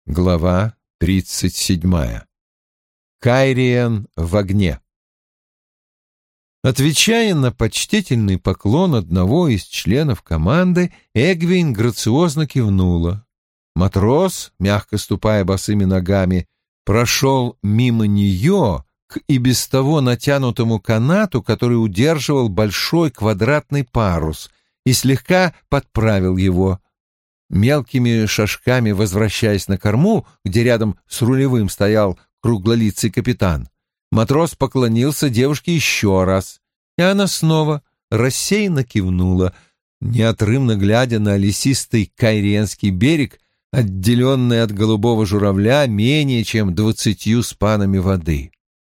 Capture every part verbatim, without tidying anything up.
Глава тридцать седьмая. Кайриен в огне. Отвечая на почтительный поклон одного из членов команды, Эгвейн грациозно кивнула. Матрос, мягко ступая босыми ногами, прошел мимо нее к и без того натянутому канату, который удерживал большой квадратный парус, и слегка подправил его. Мелкими шажками возвращаясь на корму, где рядом с рулевым стоял круглолицый капитан, матрос поклонился девушке еще раз, и она снова рассеянно кивнула, неотрывно глядя на лесистый Кайриенский берег, отделенный от голубого журавля менее чем двадцатью спанами воды.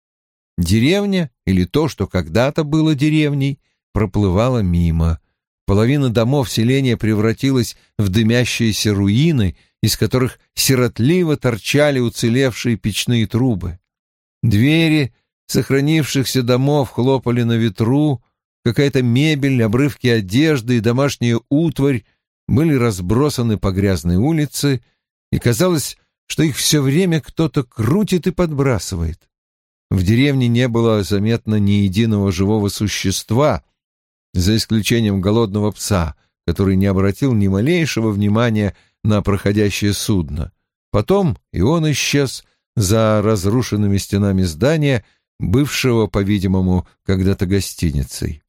Деревня, или то, что когда-то было деревней, проплывала мимо. Половина домов селения превратилась в дымящиеся руины, из которых сиротливо торчали уцелевшие печные трубы. Двери сохранившихся домов хлопали на ветру, какая-то мебель, обрывки одежды и домашняя утварь были разбросаны по грязной улице, и казалось, что их все время кто-то крутит и подбрасывает. В деревне не было заметно ни единого живого существа, за исключением голодного пса, который не обратил ни малейшего внимания на проходящее судно. Потом и он исчез за разрушенными стенами здания, бывшего, по-видимому, когда-то гостиницей.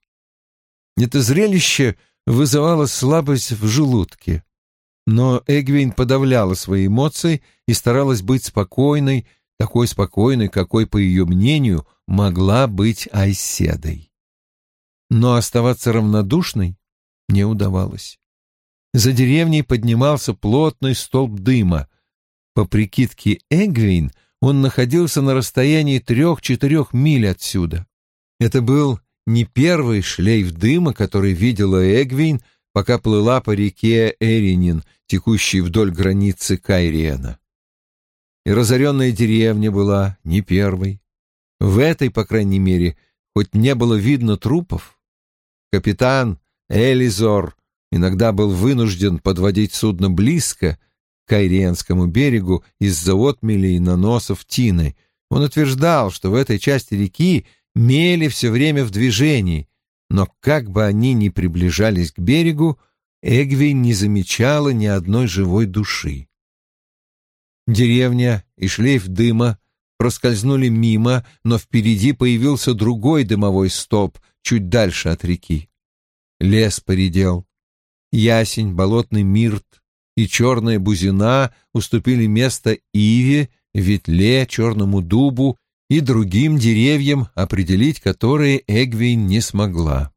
Это зрелище вызывало слабость в желудке, но Эгвейн подавляла свои эмоции и старалась быть спокойной, такой спокойной, какой, по ее мнению, могла быть Айседой. Но оставаться равнодушной не удавалось. За деревней поднимался плотный столб дыма. По прикидке Эгвейн, он находился на расстоянии трех-четырех миль отсюда. Это был не первый шлейф дыма, который видела Эгвейн, пока плыла по реке Эринин, текущей вдоль границы Кайриена. И разоренная деревня была не первой. В этой, по крайней мере, хоть не было видно трупов. Капитан Элизор иногда был вынужден подводить судно близко к Кайриенскому берегу из-за отмелей и наносов тины. Он утверждал, что в этой части реки мели все время в движении, но как бы они ни приближались к берегу, Эгвейн не замечала ни одной живой души. Деревня и шлейф дыма проскользнули мимо, но впереди появился другой дымовой столб, чуть дальше от реки. Лес поредел. Ясень, болотный мирт и черная бузина уступили место иве, ветле, черному дубу и другим деревьям, определить которые Эгвейн не смогла.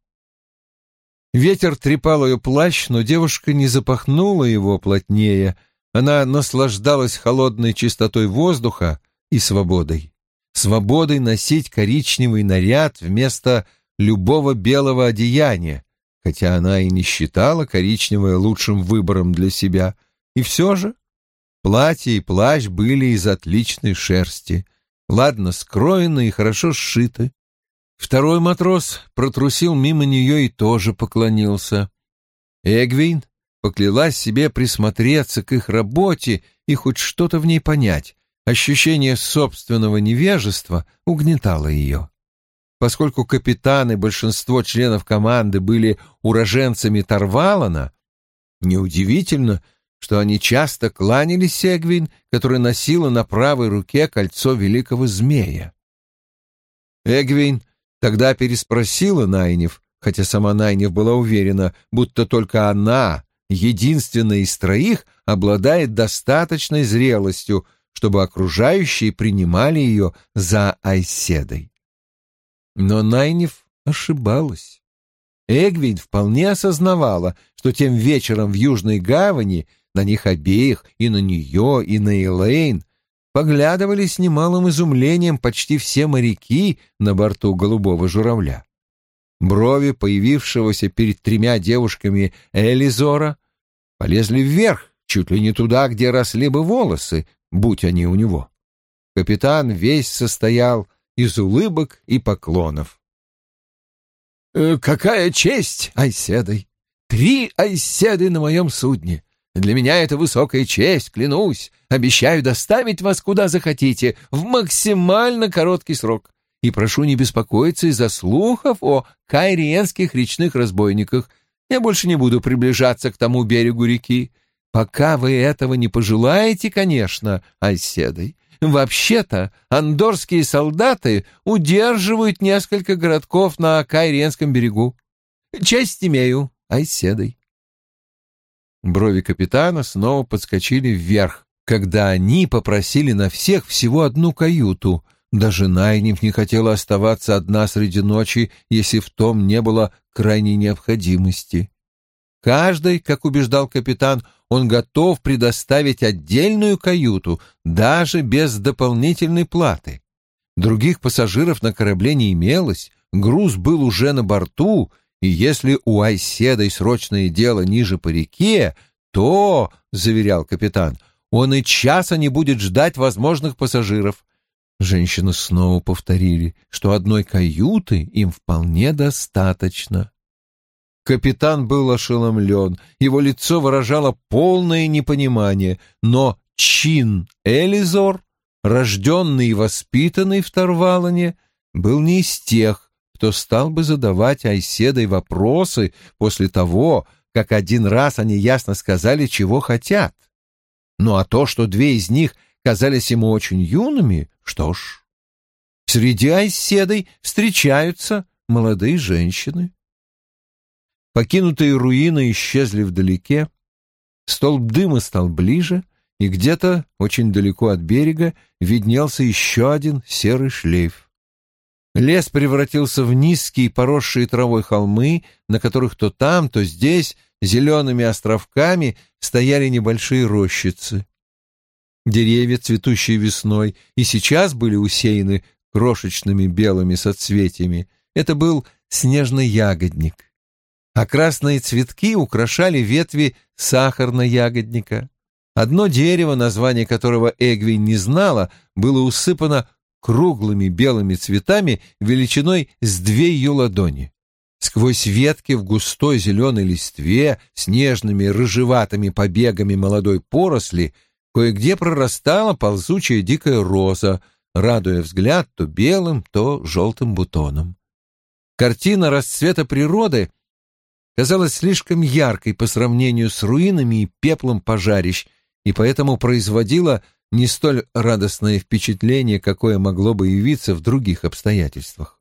Ветер трепал ее плащ, но девушка не запахнула его плотнее. Она наслаждалась холодной чистотой воздуха и свободой. Свободой носить коричневый наряд вместо любого белого одеяния, хотя она и не считала коричневое лучшим выбором для себя. И все же платье и плащ были из отличной шерсти, ладно скроены и хорошо сшиты. Второй матрос протрусил мимо нее и тоже поклонился. Эгвейн поклялась себе присмотреться к их работе и хоть что-то в ней понять. Ощущение собственного невежества угнетало ее. Поскольку капитан и большинство членов команды были уроженцами Тарвалана, неудивительно, что они часто кланялись Эгвейн, которая носила на правой руке кольцо великого змея. Эгвейн тогда переспросила Найниф, хотя сама Найниф была уверена, будто только она, единственная из троих, обладает достаточной зрелостью, чтобы окружающие принимали ее за Айседой. Но Найниф ошибалась. Эгвейн вполне осознавала, что тем вечером в Южной гавани на них обеих, и на нее, и на Элейн, поглядывали с немалым изумлением почти все моряки на борту голубого журавля. Брови появившегося перед тремя девушками Элизора полезли вверх, чуть ли не туда, где росли бы волосы, будь они у него. Капитан весь состоял из улыбок и поклонов. «Какая честь, Айседой! Три Айседы на моем судне! Для меня это высокая честь, клянусь. Обещаю доставить вас куда захотите в максимально короткий срок. И прошу не беспокоиться из-за слухов о кайриенских речных разбойниках. Я больше не буду приближаться к тому берегу реки. Пока вы этого не пожелаете, конечно, Айседой. Вообще-то, андорские солдаты удерживают несколько городков на Кайриенском берегу. Честь имею, Айседой. Брови капитана снова подскочили вверх, когда они попросили на всех всего одну каюту. Даже Найниф не хотела оставаться одна среди ночи, если в том не было крайней необходимости. Каждый, как убеждал капитан, он готов предоставить отдельную каюту, даже без дополнительной платы. Других пассажиров на корабле не имелось, груз был уже на борту, и если у Айседой срочное дело ниже по реке, то, — заверял капитан, — он и часа не будет ждать возможных пассажиров. Женщины снова повторили, что одной каюты им вполне достаточно. Капитан был ошеломлен, его лицо выражало полное непонимание, но Чин Элизор, рожденный и воспитанный в Тарвалоне, был не из тех, кто стал бы задавать Айседой вопросы после того, как один раз они ясно сказали, чего хотят. Ну а то, что две из них казались ему очень юными, что ж, среди Айседой встречаются молодые женщины. Покинутые руины исчезли вдалеке, столб дыма стал ближе, и где-то, очень далеко от берега, виднелся еще один серый шлейф. Лес превратился в низкие, поросшие травой холмы, на которых то там, то здесь, зелеными островками, стояли небольшие рощицы. Деревья, цветущие весной, и сейчас были усеяны крошечными белыми соцветиями. Это был снежный ягодник. А красные цветки украшали ветви сахарно-ягодника. Одно дерево, название которого Эгвин не знала, было усыпано круглыми белыми цветами величиной с две ее ладони. Сквозь ветки в густой зеленой листве с нежными рыжеватыми побегами молодой поросли кое-где прорастала ползучая дикая роза, радуя взгляд то белым, то желтым бутоном. Картина расцвета природы казалась слишком яркой по сравнению с руинами и пеплом пожарищ, и поэтому производила не столь радостное впечатление, какое могло бы явиться в других обстоятельствах.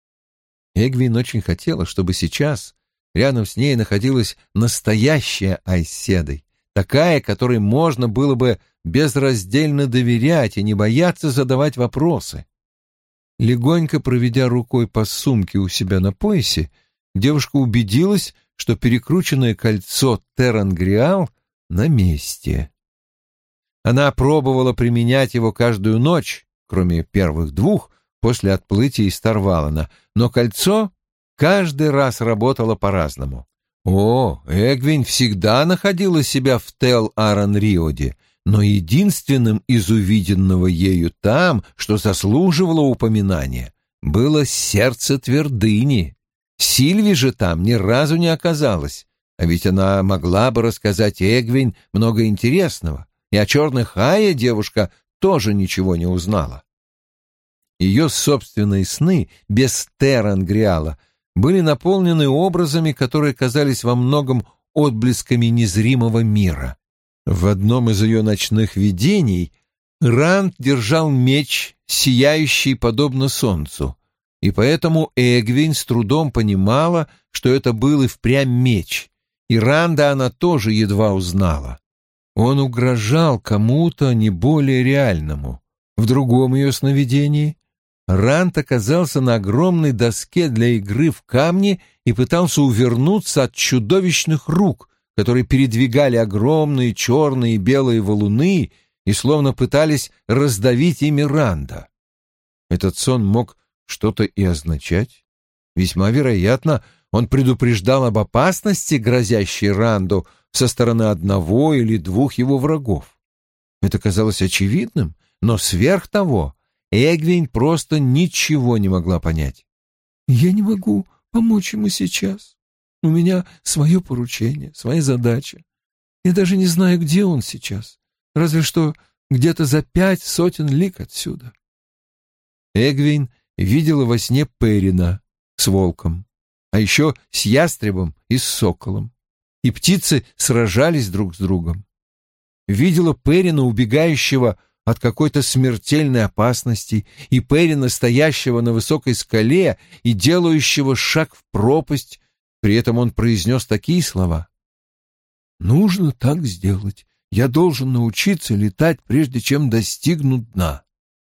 Эгвин очень хотела, чтобы сейчас рядом с ней находилась настоящая Айседой, такая, которой можно было бы безраздельно доверять и не бояться задавать вопросы. Легонько проведя рукой по сумке у себя на поясе, девушка убедилась, что перекрученное кольцо Террангриал на месте. Она пробовала применять его каждую ночь, кроме первых двух, после отплытия из Тарвалана, но кольцо каждый раз работало по-разному. О, Эгвин всегда находила себя в Тел-Аран-Риоде, но единственным из увиденного ею там, что заслуживало упоминания, было сердце твердыни. Сильви же там ни разу не оказалась, а ведь она могла бы рассказать Эгвин много интересного, и о черных Айе девушка тоже ничего не узнала. Ее собственные сны без Террангриала были наполнены образами, которые казались во многом отблесками незримого мира. В одном из ее ночных видений Ранд держал меч, сияющий подобно солнцу, и поэтому Эгвин с трудом понимала, что это был и впрямь меч, и Ранда она тоже едва узнала. Он угрожал кому-то не более реальному. В другом ее сновидении Ранд оказался на огромной доске для игры в камни и пытался увернуться от чудовищных рук, которые передвигали огромные черные и белые валуны и словно пытались раздавить ими Ранда. Этот сон мог что-то и означать. Весьма вероятно, он предупреждал об опасности, грозящей Ранду, со стороны одного или двух его врагов. Это казалось очевидным, но сверх того Эгвин просто ничего не могла понять. «Я не могу помочь ему сейчас. У меня свое поручение, своя задача. Я даже не знаю, где он сейчас, разве что где-то за пять сотен лиг отсюда. Эгвин видела во сне Перина с волком, а еще с ястребом и с соколом, и птицы сражались друг с другом. Видела Перина, убегающего от какой-то смертельной опасности, и Перина, стоящего на высокой скале и делающего шаг в пропасть. При этом он произнес такие слова: «Нужно так сделать. Я должен научиться летать, прежде чем достигну дна».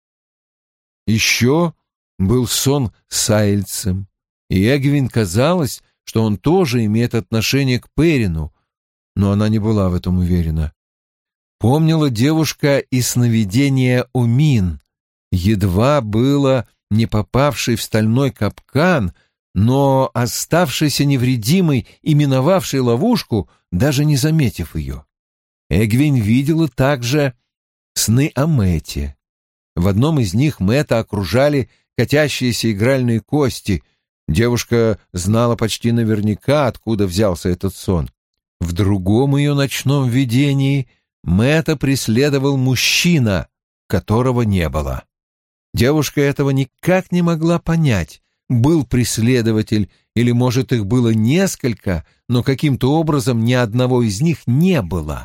Еще был сон с Айльцем, и Эгвин казалось, что он тоже имеет отношение к Перину, но она не была в этом уверена. Помнила девушка и сновидение Умин, едва было не попавший в стальной капкан, но оставшийся невредимой и миновавший ловушку, даже не заметив ее. Эгвин видела также сны о Мэтте. В одном из них Мэтта окружали катящиеся игральные кости. Девушка знала почти наверняка, откуда взялся этот сон. В другом ее ночном видении Мэтта преследовал мужчина, которого не было. Девушка этого никак не могла понять. Был преследователь, или, может, их было несколько, но каким-то образом ни одного из них не было.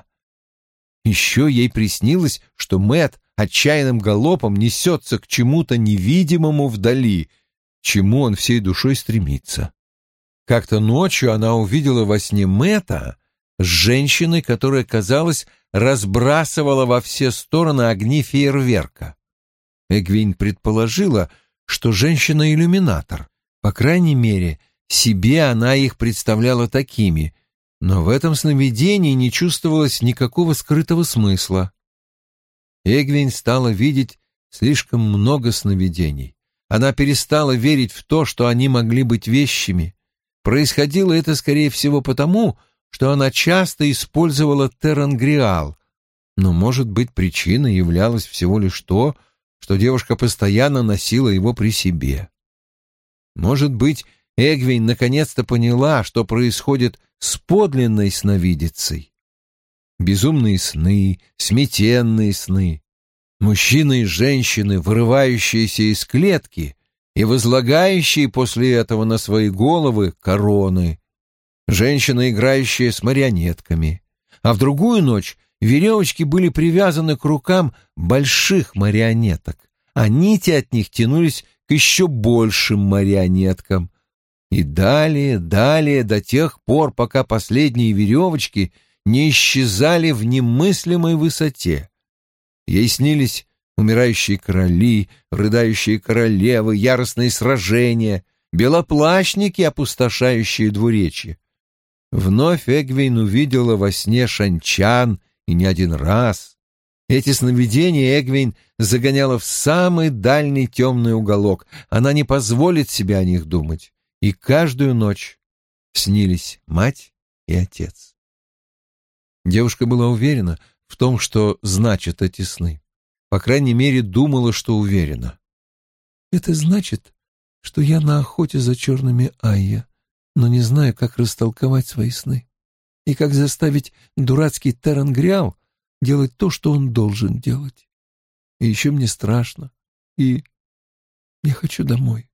Еще ей приснилось, что Мэтт отчаянным галопом несется к чему-то невидимому вдали, чему он всей душой стремится. Как-то ночью она увидела во сне Мэтта с женщиной, которая, казалось, разбрасывала во все стороны огни фейерверка. Эгвин предположила, что женщина — иллюминатор. По крайней мере, себе она их представляла такими, но в этом сновидении не чувствовалось никакого скрытого смысла. Эгвин стала видеть слишком много сновидений. Она перестала верить в то, что они могли быть вещами. Происходило это, скорее всего, потому, что она часто использовала терангриал, но, может быть, причиной являлось всего лишь то, что девушка постоянно носила его при себе. Может быть, Эгвин наконец-то поняла, что происходит с подлинной сновидицей. Безумные сны, сметенные сны, мужчины и женщины, вырывающиеся из клетки и возлагающие после этого на свои головы короны, женщина, играющая с марионетками, а в другую ночь веревочки были привязаны к рукам больших марионеток, а нити от них тянулись к еще большим марионеткам. И далее, далее, до тех пор, пока последние веревочки не исчезали в немыслимой высоте. Ей снились умирающие короли, рыдающие королевы, яростные сражения, белоплащники, опустошающие двуречье. Вновь Эгвин увидела во сне Шанчан, и не один раз. Эти сновидения Эгвин загоняла в самый дальний темный уголок. Она не позволит себе о них думать. И каждую ночь снились мать и отец. Девушка была уверена в том, что значат эти сны. По крайней мере, думала, что уверена. «Это значит, что я на охоте за черными Айя, но не знаю, как растолковать свои сны и как заставить дурацкий терангриал делать то, что он должен делать. И еще мне страшно, и я хочу домой».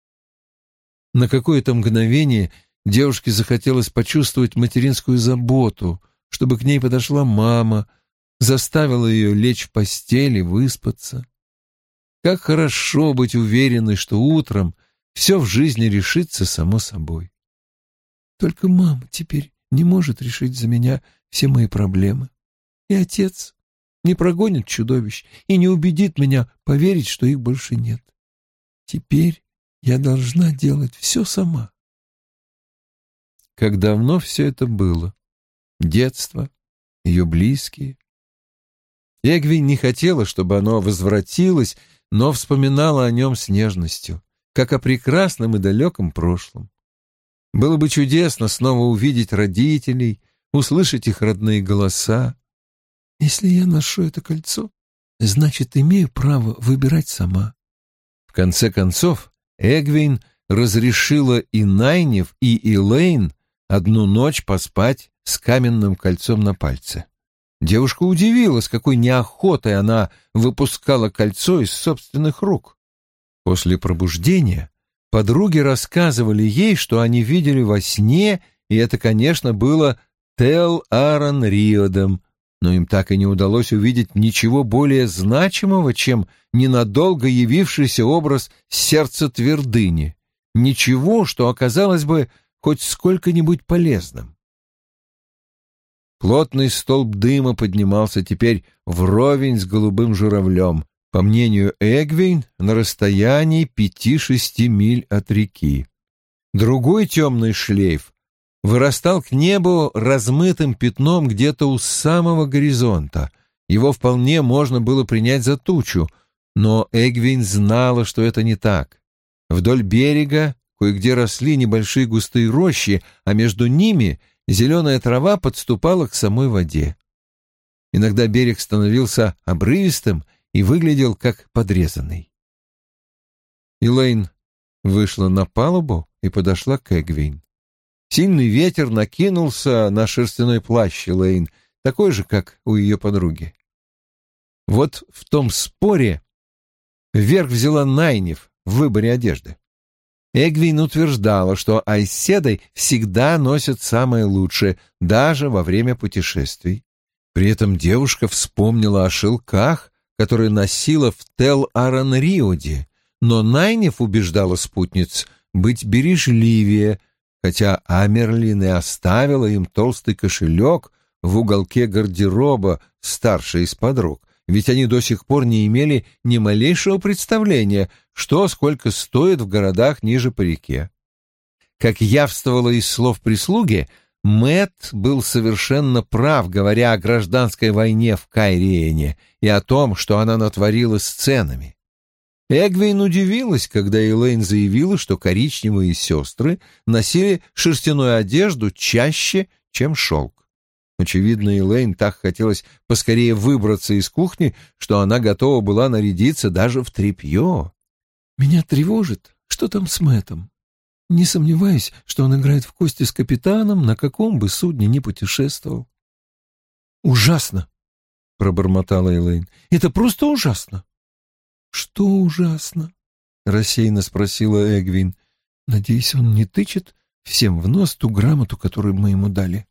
На какое-то мгновение девушке захотелось почувствовать материнскую заботу, чтобы к ней подошла мама, заставила ее лечь в постель и выспаться. Как хорошо быть уверенной, что утром все в жизни решится само собой. Только мама теперь не может решить за меня все мои проблемы. И отец не прогонит чудовищ и не убедит меня поверить, что их больше нет. Теперь я должна делать все сама. Как давно все это было? Детство, ее близкие. Эгвин не хотела, чтобы оно возвратилось, но вспоминала о нем с нежностью, как о прекрасном и далеком прошлом. Было бы чудесно снова увидеть родителей, услышать их родные голоса. Если я ношу это кольцо, значит, имею право выбирать сама. В конце концов, Эгвин разрешила и Найнев, и Элейн одну ночь поспать с каменным кольцом на пальце. Девушка удивилась, с какой неохотой она выпускала кольцо из собственных рук. После пробуждения подруги рассказывали ей, что они видели во сне, и это, конечно, было Тел-Аран-Риодом, но им так и не удалось увидеть ничего более значимого, чем ненадолго явившийся образ сердца твердыни, ничего, что оказалось бы хоть сколько-нибудь полезным. Плотный столб дыма поднимался теперь вровень с голубым журавлем, по мнению Эгвейн, на расстоянии пяти-шести миль от реки. Другой темный шлейф вырастал к небу размытым пятном где-то у самого горизонта. Его вполне можно было принять за тучу, но Эгвейн знала, что это не так. Вдоль берега кое-где росли небольшие густые рощи, а между ними зеленая трава подступала к самой воде. Иногда берег становился обрывистым и выглядел как подрезанный. Элейн вышла на палубу и подошла к Эгвейн. Сильный ветер накинулся на шерстяной плащ Элейн, такой же, как у ее подруги. Вот в том споре вверх взяла Найниф в выборе одежды. Эгвейн утверждала, что айседой всегда носят самое лучшее, даже во время путешествий. При этом девушка вспомнила о шелках, которые носила в Тел-Аран-Риоде, но Найниф убеждала спутниц быть бережливее, хотя Амерлин и оставила им толстый кошелек в уголке гардероба старшей из подруг, ведь они до сих пор не имели ни малейшего представления, что сколько стоит в городах ниже по реке. Как явствовало из слов прислуги, Мэтт был совершенно прав, говоря о гражданской войне в Кайриене и о том, что она натворила с ценами. Эгвейн удивилась, когда Элейн заявила, что коричневые сестры носили шерстяную одежду чаще, чем шелк. Очевидно, Элейн так хотелось поскорее выбраться из кухни, что она готова была нарядиться даже в тряпье. «Меня тревожит, что там с Мэттом. Не сомневаюсь, что он играет в кости с капитаном, на каком бы судне ни путешествовал». «Ужасно!» — пробормотала Элейн. «Это просто ужасно!» «Что ужасно?» — рассеянно спросила Эгвин. «Надеюсь, он не тычет всем в нос ту грамоту, которую мы ему дали».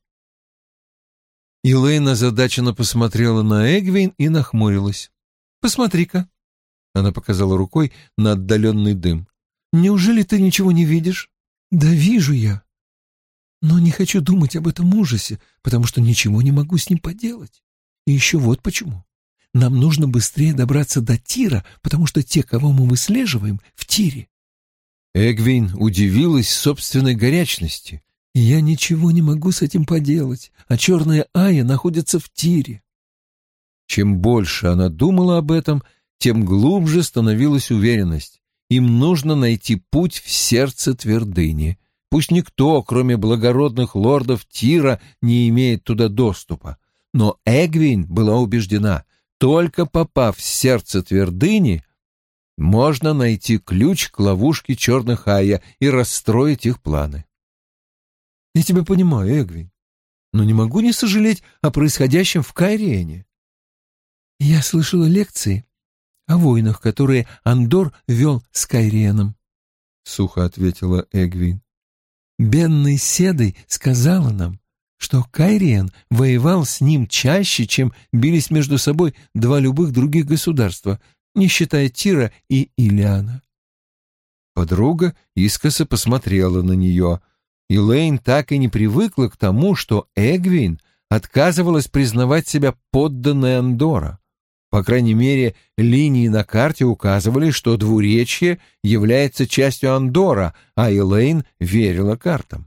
Элейн озадаченно посмотрела на Эгвин и нахмурилась. «Посмотри-ка!» — она показала рукой на отдаленный дым. «Неужели ты ничего не видишь?» «Да вижу я. Но не хочу думать об этом ужасе, потому что ничего не могу с ним поделать. И еще вот почему. Нам нужно быстрее добраться до Тира, потому что те, кого мы выслеживаем, в Тире». Эгвин удивилась собственной горячности. «Я ничего не могу с этим поделать, а черная Ая находится в Тире». Чем больше она думала об этом, тем глубже становилась уверенность. Им нужно найти путь в сердце твердыни. Пусть никто, кроме благородных лордов Тира, не имеет туда доступа. Но Эгвин была убеждена, только попав в сердце твердыни, можно найти ключ к ловушке черных Айя и расстроить их планы. «Я тебя понимаю, Эгвин, но не могу не сожалеть о происходящем в Кайриене. Я слышала лекции о войнах, которые Андор вел с Кайриеном», — сухо ответила Эгвин. «Бенной Седой сказала нам, что Кайриен воевал с ним чаще, чем бились между собой два любых других государства, не считая Тира и Илиана». Подруга искоса посмотрела на нее. Элейн так и не привыкла к тому, что Эгвин отказывалась признавать себя подданной Андора. По крайней мере, линии на карте указывали, что двуречье является частью Андора, а Элейн верила картам.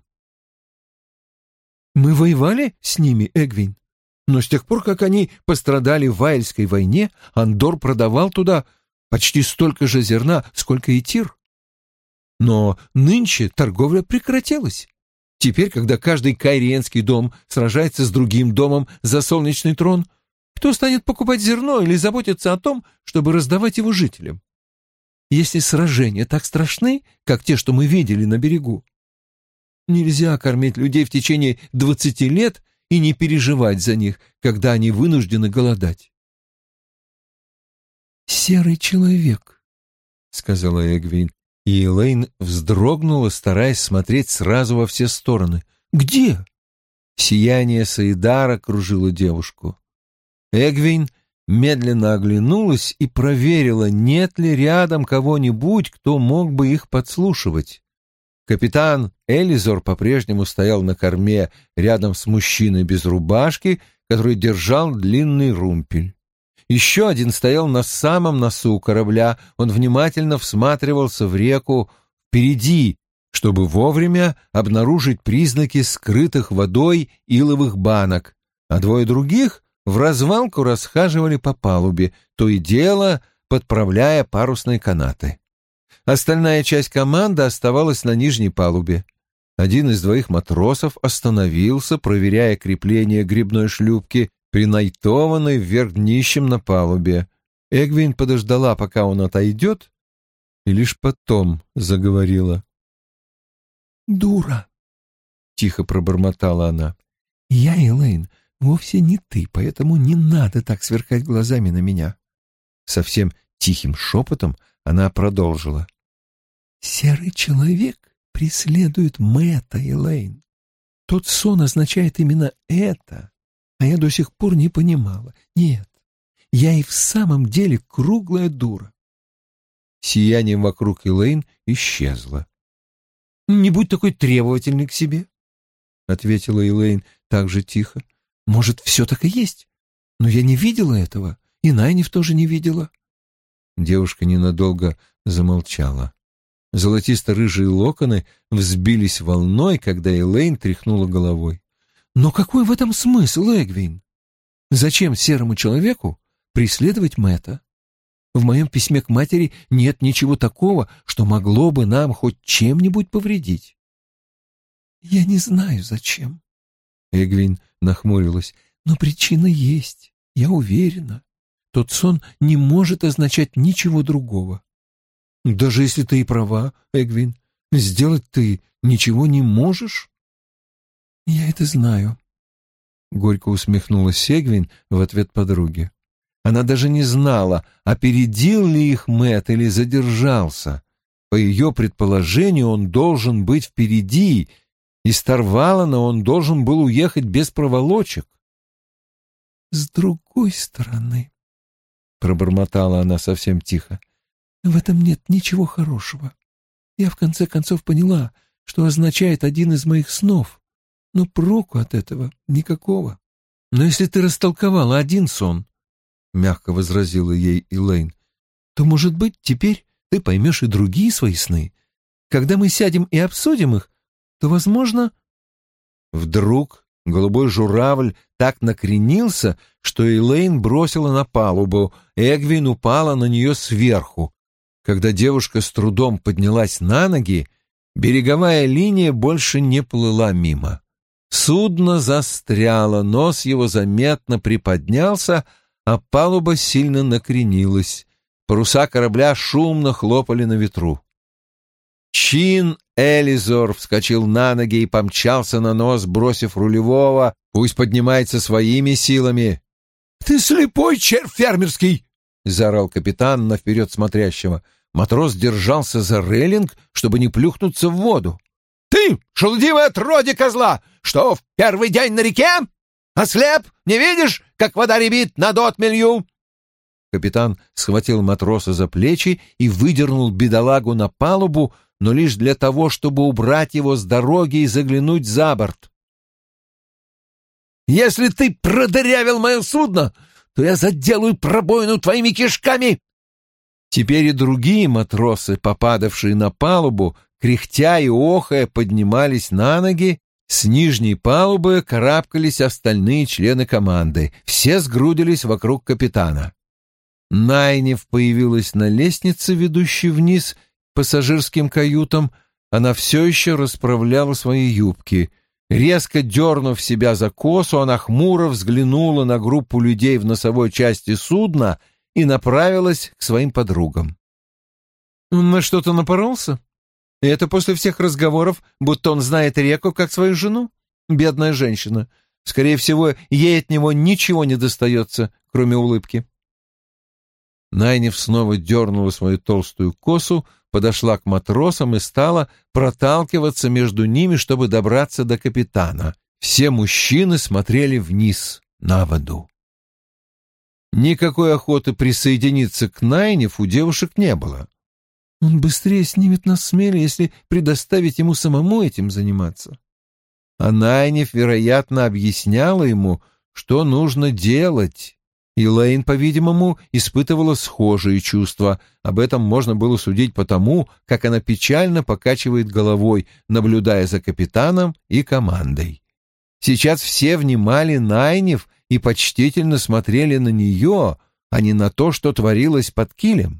«Мы воевали с ними, Эгвин, но с тех пор, как они пострадали в Ваэльской войне, Андор продавал туда почти столько же зерна, сколько и Тир. Но нынче торговля прекратилась. Теперь, когда каждый кайриенский дом сражается с другим домом за солнечный трон, кто станет покупать зерно или заботиться о том, чтобы раздавать его жителям? Если сражения так страшны, как те, что мы видели на берегу, нельзя кормить людей в течение двадцати лет и не переживать за них, когда они вынуждены голодать. «Серый человек», — сказала Эгвин, и Элейн вздрогнула, стараясь смотреть сразу во все стороны. «Где?» Сияние Саидара кружило девушку. Эгвин медленно оглянулась и проверила, нет ли рядом кого-нибудь, кто мог бы их подслушивать. Капитан Элизор по-прежнему стоял на корме рядом с мужчиной без рубашки, который держал длинный румпель. Еще один стоял на самом носу корабля, он внимательно всматривался в реку впереди, чтобы вовремя обнаружить признаки скрытых водой иловых банок, а двое других в развалку расхаживали по палубе, то и дело подправляя парусные канаты. Остальная часть команды оставалась на нижней палубе. Один из двоих матросов остановился, проверяя крепление гребной шлюпки, принайтованной вверх днищем на палубе. Эгвин подождала, пока он отойдет, и лишь потом заговорила. «Дура!» — тихо пробормотала она. «Я, Элейн, вовсе не ты, поэтому не надо так сверкать глазами на меня». Совсем тихим шепотом она продолжила. «Серый человек преследует Мэтта, Элейн. Тот сон означает именно это, а я до сих пор не понимала. Нет, я и в самом деле круглая дура». Сияние вокруг Элейн исчезло. «Не будь такой требовательный к себе», — ответила Элейн так же тихо. «Может, все так и есть? Но я не видела этого, и Найниф тоже не видела». Девушка ненадолго замолчала. Золотисто-рыжие локоны взбились волной, когда Элейн тряхнула головой. «Но какой в этом смысл, Эгвин? Зачем серому человеку преследовать Мэтта? В моем письме к матери нет ничего такого, что могло бы нам хоть чем-нибудь повредить». «Я не знаю, зачем», — Эгвин нахмурилась, — «но причина есть, я уверена. Тот сон не может означать ничего другого». «Даже если ты и права, Эгвин, сделать ты ничего не можешь?» «Я это знаю», — горько усмехнулась Эгвин в ответ подруге. Она даже не знала, опередил ли их Мэтт или задержался. По ее предположению, он должен быть впереди, из Тарвалана он должен был уехать без проволочек. «С другой стороны», — пробормотала она совсем тихо, — «в этом нет ничего хорошего. Я в конце концов поняла, что означает один из моих снов, но проку от этого никакого». «Но если ты растолковала один сон», — мягко возразила ей Элейн, — «то, может быть, теперь ты поймешь и другие свои сны. Когда мы сядем и обсудим их, то, возможно...» Вдруг голубой журавль так накренился, что Элейн бросила на палубу, Эгвин упала на нее сверху. Когда девушка с трудом поднялась на ноги, береговая линия больше не плыла мимо. Судно застряло, нос его заметно приподнялся, а палуба сильно накренилась. Паруса корабля шумно хлопали на ветру. Чин Элизор вскочил на ноги и помчался на нос, бросив рулевого. «Пусть поднимается своими силами». «Ты слепой, червь фермерский!» — заорал капитан на вперед смотрящего. Матрос держался за рейлинг, чтобы не плюхнуться в воду. «Ты, шелудивое отродье козла, что в первый день на реке? Ослеп? Не видишь, как вода рябит над отмелью?» Капитан схватил матроса за плечи и выдернул бедолагу на палубу, но лишь для того, чтобы убрать его с дороги и заглянуть за борт. «Если ты продырявил мое судно, то я заделаю пробоину твоими кишками!» Теперь и другие матросы, попадавшие на палубу, кряхтя и охая, поднимались на ноги. С нижней палубы карабкались остальные члены команды. Все сгрудились вокруг капитана. Найниф появилась на лестнице, ведущей вниз к пассажирским каютам. Она все еще расправляла свои юбки. Резко дернув себя за косу, она хмуро взглянула на группу людей в носовой части судна и направилась к своим подругам. «Он на что-то напоролся? И это после всех разговоров, будто он знает реку как свою жену? Бедная женщина. Скорее всего, ей от него ничего не достается, кроме улыбки. Найниф снова дернула свою толстую косу, подошла к матросам и стала проталкиваться между ними, чтобы добраться до капитана. Все мужчины смотрели вниз, на воду. Никакой охоты присоединиться к Найниф у девушек не было. Он быстрее снимет нас с мели, если предоставить ему самому этим заниматься. А Найниф, вероятно, объясняла ему, что нужно делать. И Лейн, по-видимому, испытывала схожие чувства. Об этом можно было судить по тому, как она печально покачивает головой, наблюдая за капитаном и командой. Сейчас все внимали Найниф и почтительно смотрели на нее, а не на то, что творилось под килем.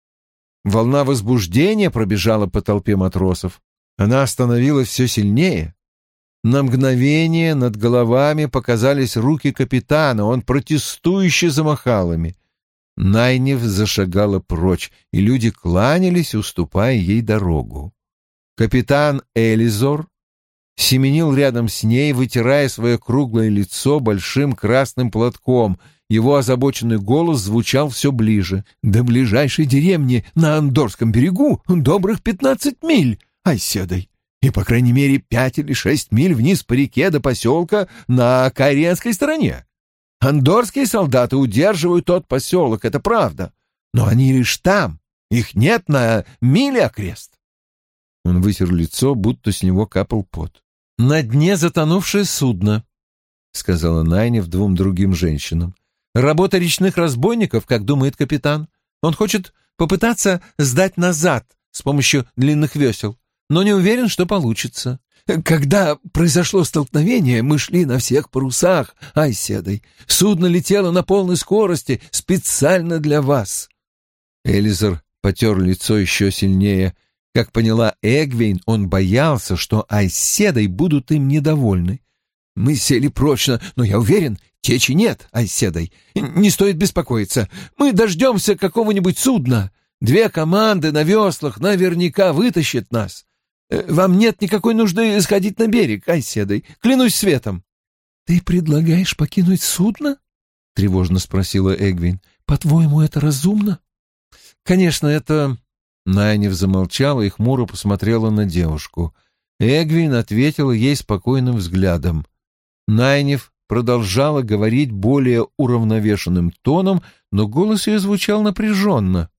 Волна возбуждения пробежала по толпе матросов. Она становилась все сильнее. На мгновение над головами показались руки капитана, он протестующе замахал ими. Найниф зашагала прочь, и люди кланялись, уступая ей дорогу. Капитан Элизор семенил рядом с ней, вытирая свое круглое лицо большим красным платком. Его озабоченный голос звучал все ближе. «До ближайшей деревни на Андорском берегу добрых пятнадцать миль, айседай, и, по крайней мере, пять или шесть миль вниз по реке до поселка на Кайренской стороне. Андорские солдаты удерживают тот поселок, это правда, но они лишь там, их нет на миле окрест». Он вытер лицо, будто с него капал пот. «На дне затонувшее судно», — сказала Найниф двум другим женщинам. «Работа речных разбойников, как думает капитан. Он хочет попытаться сдать назад с помощью длинных весел, но не уверен, что получится. Когда произошло столкновение, мы шли на всех парусах, айседай. Судно летело на полной скорости специально для вас». Элизар потер лицо еще сильнее. Как поняла Эгвейн, он боялся, что айседай будут им недовольны. «Мы сели прочно, но я уверен, течи нет, айседай. Не стоит беспокоиться. Мы дождемся какого-нибудь судна. Две команды на веслах наверняка вытащат нас. Вам нет никакой нужды сходить на берег, айседай. Клянусь светом». «Ты предлагаешь покинуть судно?» — тревожно спросила Эгвейн. «По-твоему, это разумно?» «Конечно, это...» Найниф замолчала и хмуро посмотрела на девушку. Эгвейн ответила ей спокойным взглядом. Найниф продолжала говорить более уравновешенным тоном, но голос ее звучал напряженно.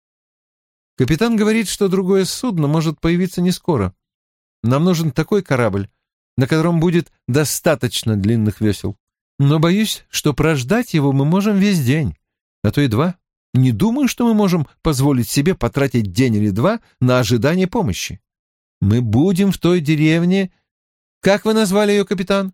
«Капитан говорит, что другое судно может появиться не скоро. Нам нужен такой корабль, на котором будет достаточно длинных весел. Но боюсь, что прождать его мы можем весь день, а то и два. Не думаю, что мы можем позволить себе потратить день или два на ожидание помощи. Мы будем в той деревне... Как вы назвали ее, капитан?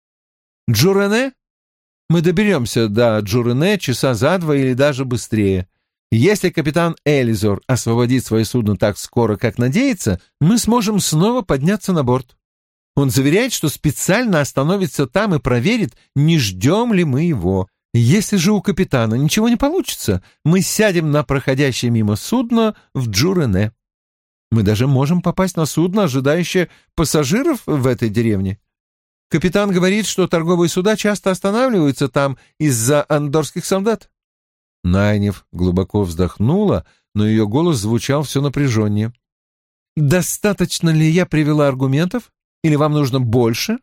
Джурене? Мы доберемся до Джурене часа за два или даже быстрее. Если капитан Элизор освободит свое судно так скоро, как надеется, мы сможем снова подняться на борт. Он заверяет, что специально остановится там и проверит, не ждем ли мы его. Если же у капитана ничего не получится, мы сядем на проходящее мимо судно в Джурене. Мы даже можем попасть на судно, ожидающее пассажиров в этой деревне. Капитан говорит, что торговые суда часто останавливаются там из-за андорских солдат». Найниф глубоко вздохнула, но ее голос звучал все напряженнее. «Достаточно ли я привела аргументов? Или вам нужно больше?»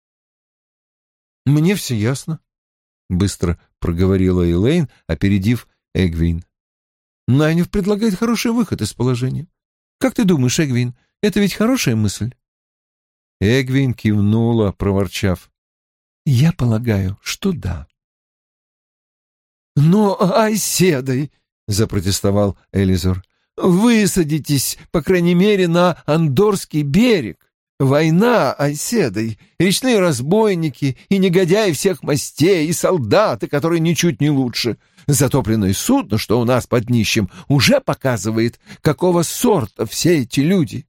«Мне все ясно», — быстро проговорила Элейн, опередив Эгвейн. «Найниф предлагает хороший выход из положения. Как ты думаешь, Эгвейн, это ведь хорошая мысль?» Эгвейн кивнула, проворчав. «Я полагаю, что да». «Но, айседай», — запротестовал Элизор, — «высадитесь, по крайней мере, на Андорский берег. Война, айседай, речные разбойники и негодяи всех мастей, и солдаты, которые ничуть не лучше. Затопленное судно, что у нас под днищем, уже показывает, какого сорта все эти люди».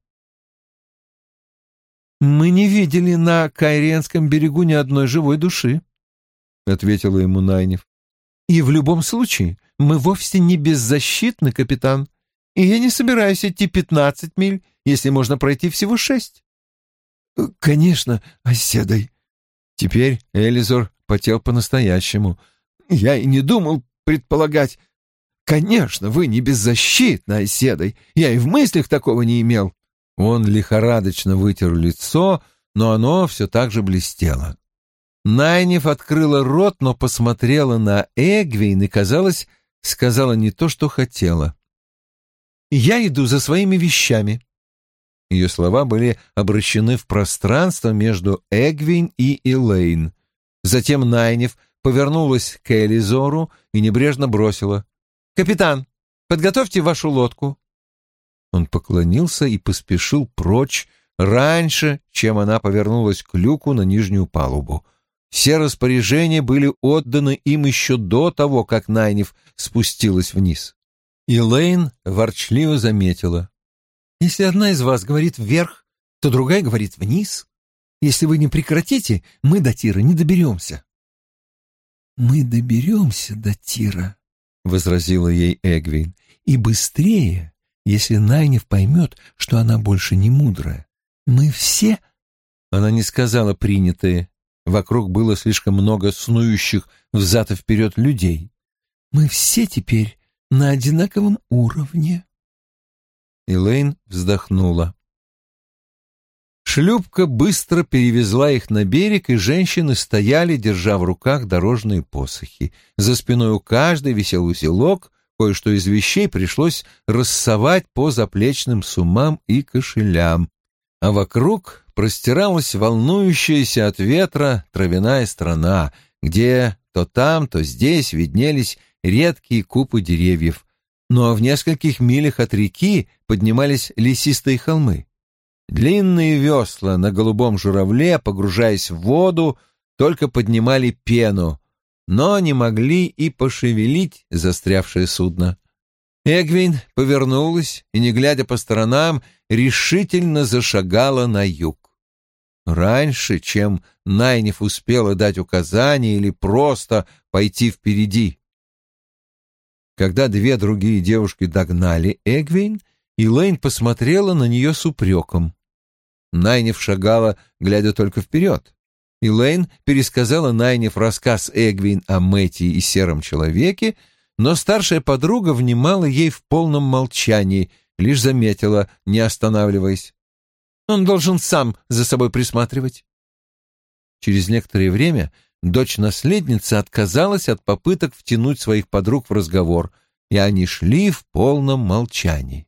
«Мы не видели на Кайренском берегу ни одной живой души», — ответила ему Найниф. «И в любом случае мы вовсе не беззащитны, капитан, и я не собираюсь идти пятнадцать миль, если можно пройти всего шесть». «Конечно, оседай», Теперь Элизор потел по-настоящему. «Я и не думал предполагать. Конечно, вы не беззащитны, Айседой. Я и в мыслях такого не имел». Он лихорадочно вытер лицо, но оно все так же блестело. Найниф открыла рот, но посмотрела на Эгвейн и, казалось, сказала не то, что хотела. «Я иду за своими вещами». Ее слова были обращены в пространство между Эгвейн и Элейн. Затем Найниф повернулась к Элизору и небрежно бросила: «Капитан, подготовьте вашу лодку». Он поклонился и поспешил прочь раньше, чем она повернулась к люку на нижнюю палубу. Все распоряжения были отданы им еще до того, как Найниф спустилась вниз. Элейн ворчливо заметила: «Если одна из вас говорит вверх, то другая говорит вниз. Если вы не прекратите, мы до Тира не доберемся». «Мы доберемся до Тира», — возразила ей Эгвейн, — «и быстрее, если Найниф поймет, что она больше не мудрая. Мы все...» Она не сказала принятые. Вокруг было слишком много снующих взад и вперед людей. «Мы все теперь на одинаковом уровне». Элейн вздохнула. Шлюпка быстро перевезла их на берег, и женщины стояли, держа в руках дорожные посохи. За спиной у каждой висел узелок, кое-что из вещей пришлось рассовать по заплечным суммам и кошелям, а вокруг простиралась волнующаяся от ветра травяная страна, где то там, то здесь виднелись редкие купы деревьев, ну а в нескольких милях от реки поднимались лесистые холмы. Длинные весла на голубом журавле, погружаясь в воду, только поднимали пену, но не могли и пошевелить застрявшее судно. Эгвейн повернулась и, не глядя по сторонам, решительно зашагала на юг. Раньше, чем Найниф успела дать указания или просто пойти впереди. Когда две другие девушки догнали Эгвейн, Элейн посмотрела на нее с упреком. Найниф шагала, глядя только вперед. Элейн пересказала Найниф рассказ Эгвейн о Мэтти и сером человеке, но старшая подруга внимала ей в полном молчании, лишь заметила, не останавливаясь: «Он должен сам за собой присматривать». Через некоторое время дочь-наследницы отказалась от попыток втянуть своих подруг в разговор, и они шли в полном молчании.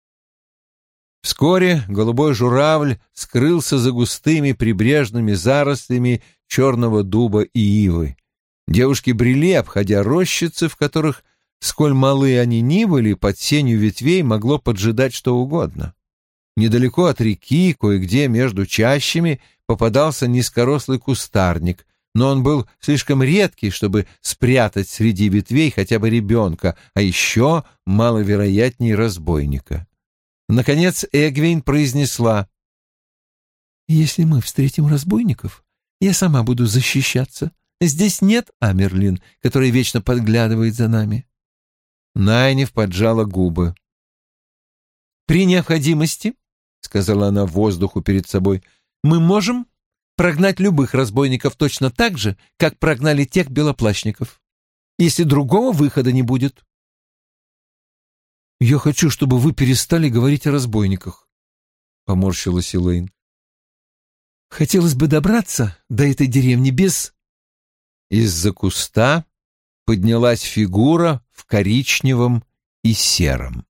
Вскоре голубой журавль скрылся за густыми прибрежными зарослями черного дуба и ивы. Девушки брели, обходя рощицы, в которых, сколь малы они ни были, под сенью ветвей могло поджидать что угодно. Недалеко от реки, кое-где между чащами, попадался низкорослый кустарник, но он был слишком редкий, чтобы спрятать среди ветвей хотя бы ребенка, а еще маловероятней разбойника. Наконец Эгвейн произнесла: «Если мы встретим разбойников, я сама буду защищаться. Здесь нет Амерлин, который вечно подглядывает за нами». Найниф поджала губы. «При необходимости, — сказала она воздуху перед собой, — мы можем прогнать любых разбойников точно так же, как прогнали тех белоплащников, если другого выхода не будет». «Я хочу, чтобы вы перестали говорить о разбойниках», — поморщилась Элейн. «Хотелось бы добраться до этой деревни без...» Из-за куста поднялась фигура в коричневом и сером.